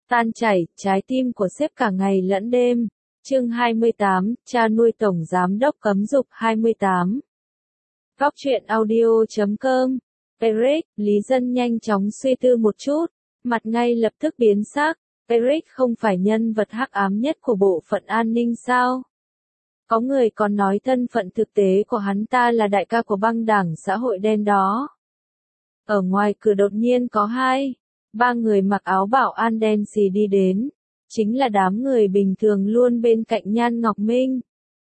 Tan chảy, trái tim của sếp cả ngày lẫn đêm. Chương 28, cha nuôi tổng giám đốc cấm dục 28. Góc truyện audio.com. Eric, Lý Dân nhanh chóng suy tư một chút, mặt ngay lập tức biến sắc. Eric không phải nhân vật hắc ám nhất của bộ phận an ninh sao? Có người còn nói thân phận thực tế của hắn ta là đại ca của băng đảng xã hội đen đó. Ở ngoài cửa đột nhiên có 2-3 người mặc áo bảo an đen xì đi đến. Chính là đám người bình thường luôn bên cạnh Nhan Ngọc Minh.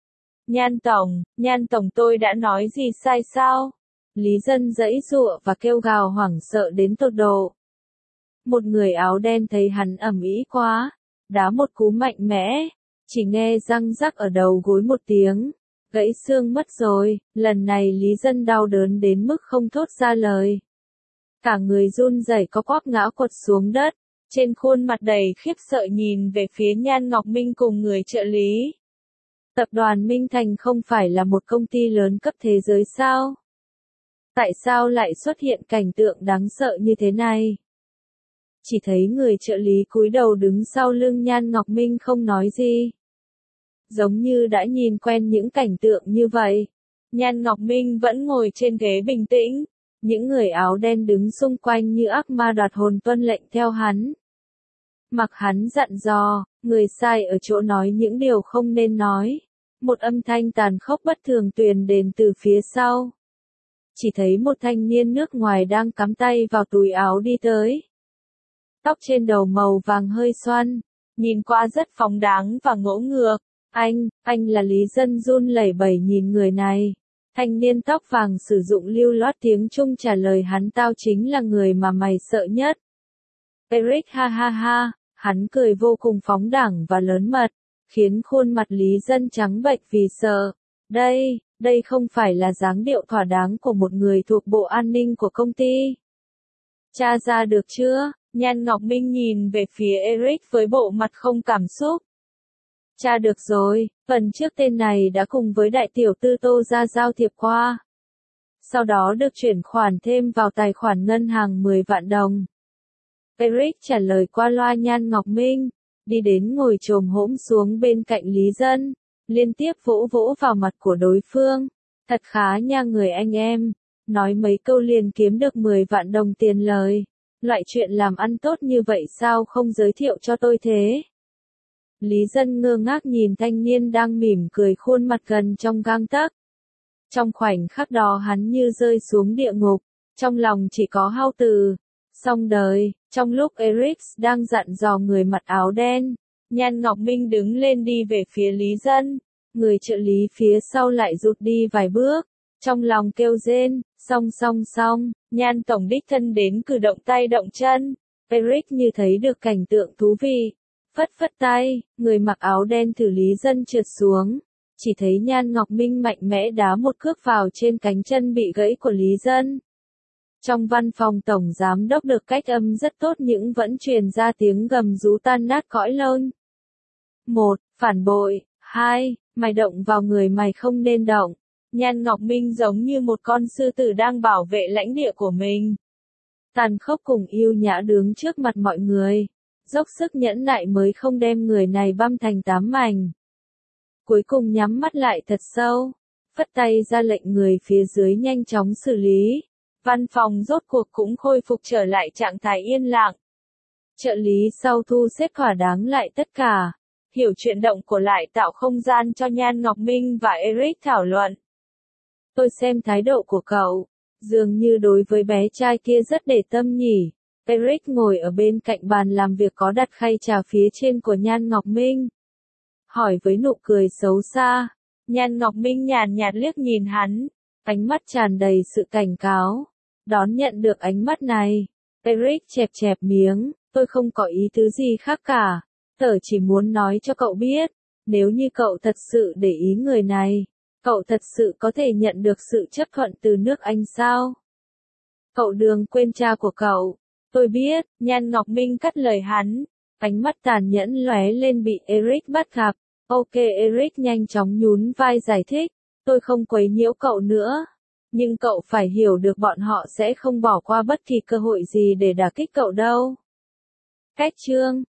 Nhan Tổng tôi đã nói gì sai sao? Lý Dân giãy giụa và kêu gào hoảng sợ đến tột độ. Một người áo đen thấy hắn ầm ĩ quá, đá một cú mạnh mẽ, chỉ nghe răng rắc ở đầu gối một tiếng, gãy xương mất rồi. Lần này Lý Dân đau đớn đến mức không thốt ra lời. Cả người run rẩy co quắp ngã quật xuống đất, trên khuôn mặt đầy khiếp sợ nhìn về phía Nhan Ngọc Minh cùng người trợ lý. Tập đoàn Minh Thành không phải là một công ty lớn cấp thế giới sao? Tại sao lại xuất hiện cảnh tượng đáng sợ như thế này? Chỉ thấy người trợ lý cúi đầu đứng sau lưng Nhan Ngọc Minh không nói gì. Giống như đã nhìn quen những cảnh tượng như vậy. Nhan Ngọc Minh vẫn ngồi trên ghế bình tĩnh. Những người áo đen đứng xung quanh như ác ma đoạt hồn tuân lệnh theo hắn. Mặc hắn dặn dò, người sai ở chỗ nói những điều không nên nói. Một âm thanh tàn khốc bất thường truyền đến từ phía sau. Chỉ thấy một thanh niên nước ngoài đang cắm tay vào túi áo đi tới. Tóc trên đầu màu vàng hơi xoăn, nhìn qua rất phóng đáng và ngỗ ngược. Anh là Lý Dân run lẩy bẩy nhìn người này. Thanh niên tóc vàng sử dụng lưu loát tiếng Trung trả lời hắn, tao chính là người mà mày sợ nhất. Eric ha ha ha, hắn cười vô cùng phóng đẳng và lớn mật, khiến khuôn mặt Lý Dân trắng bệch vì sợ. Đây không phải là dáng điệu thỏa đáng của một người thuộc bộ an ninh của công ty. Tra ra được chưa? Nhan Ngọc Minh nhìn về phía Eric với bộ mặt không cảm xúc. Tra được rồi, phần trước tên này đã cùng với đại tiểu tư Tô ra giao thiệp qua. Sau đó được chuyển khoản thêm vào tài khoản ngân hàng 10 vạn đồng. Eric trả lời qua loa. Nhan Ngọc Minh đi đến ngồi chồm hổm xuống bên cạnh Lý Dân, liên tiếp vỗ vỗ vào mặt của đối phương. Thật khá nha người anh em, nói mấy câu liền kiếm được 10 vạn đồng tiền lời. Loại chuyện làm ăn tốt như vậy sao không giới thiệu cho tôi thế? Lý Dân ngơ ngác nhìn thanh niên đang mỉm cười, khuôn mặt gần trong gang tấc. Trong khoảnh khắc đó hắn như rơi xuống địa ngục, trong lòng chỉ có hao từ, xong đời. Trong lúc Eric đang dặn dò người mặc áo đen, Nhan Ngọc Minh đứng lên đi về phía Lý Dân. Người trợ lý phía sau lại rụt đi vài bước, trong lòng kêu rên, xong, Nhan Tổng đích thân đến cử động tay động chân. Eric như thấy được cảnh tượng thú vị, phất tay, người mặc áo đen thử Lý Dân trượt xuống. Chỉ thấy Nhan Ngọc Minh mạnh mẽ đá một cước vào trên cánh chân bị gãy của Lý Dân. Trong văn phòng tổng giám đốc được cách âm rất tốt nhưng vẫn truyền ra tiếng gầm rú tan nát cõi lông. 1. Phản bội. 2. Mày động vào người mày không nên động. Nhan Ngọc Minh giống như một con sư tử đang bảo vệ lãnh địa của mình. Tàn khốc cùng yêu nhã đứng trước mặt mọi người. Dốc sức nhẫn nại mới không đem người này băm thành 8 mảnh. Cuối cùng nhắm mắt lại thật sâu, phất tay ra lệnh người phía dưới nhanh chóng xử lý. Văn phòng rốt cuộc cũng khôi phục trở lại trạng thái yên lặng. Trợ lý sau thu xếp thỏa đáng lại tất cả, hiểu chuyển động của lại tạo không gian cho Nhan Ngọc Minh và Eric thảo luận. Tôi xem thái độ của cậu, dường như đối với bé trai kia rất để tâm nhỉ. Eric ngồi ở bên cạnh bàn làm việc có đặt khay trà phía trên của Nhan Ngọc Minh. Hỏi với nụ cười xấu xa. Nhan Ngọc Minh nhàn nhạt liếc nhìn hắn, ánh mắt tràn đầy sự cảnh cáo. Đón nhận được ánh mắt này, Eric chẹp miếng, tôi không có ý tứ gì khác cả. Tớ chỉ muốn nói cho cậu biết, nếu như cậu thật sự để ý người này, cậu thật sự có thể nhận được sự chấp thuận từ nước Anh sao? Cậu đừng quên cha của cậu. Tôi biết, Nhan Ngọc Minh cắt lời hắn, ánh mắt tàn nhẫn lóe lên bị Eric bắt gặp. Ok, Eric nhanh chóng nhún vai giải thích, tôi không quấy nhiễu cậu nữa. Nhưng cậu phải hiểu được bọn họ sẽ không bỏ qua bất kỳ cơ hội gì để đả kích cậu đâu. Cách chương